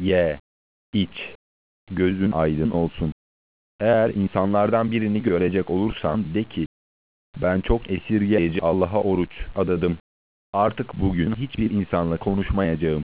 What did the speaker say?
Ye, iç, gözün aydın olsun. Eğer insanlardan birini görecek olursan de ki, ben çok esirgeyici Allah'a oruç adadım. Artık bugün hiçbir insanla konuşmayacağım.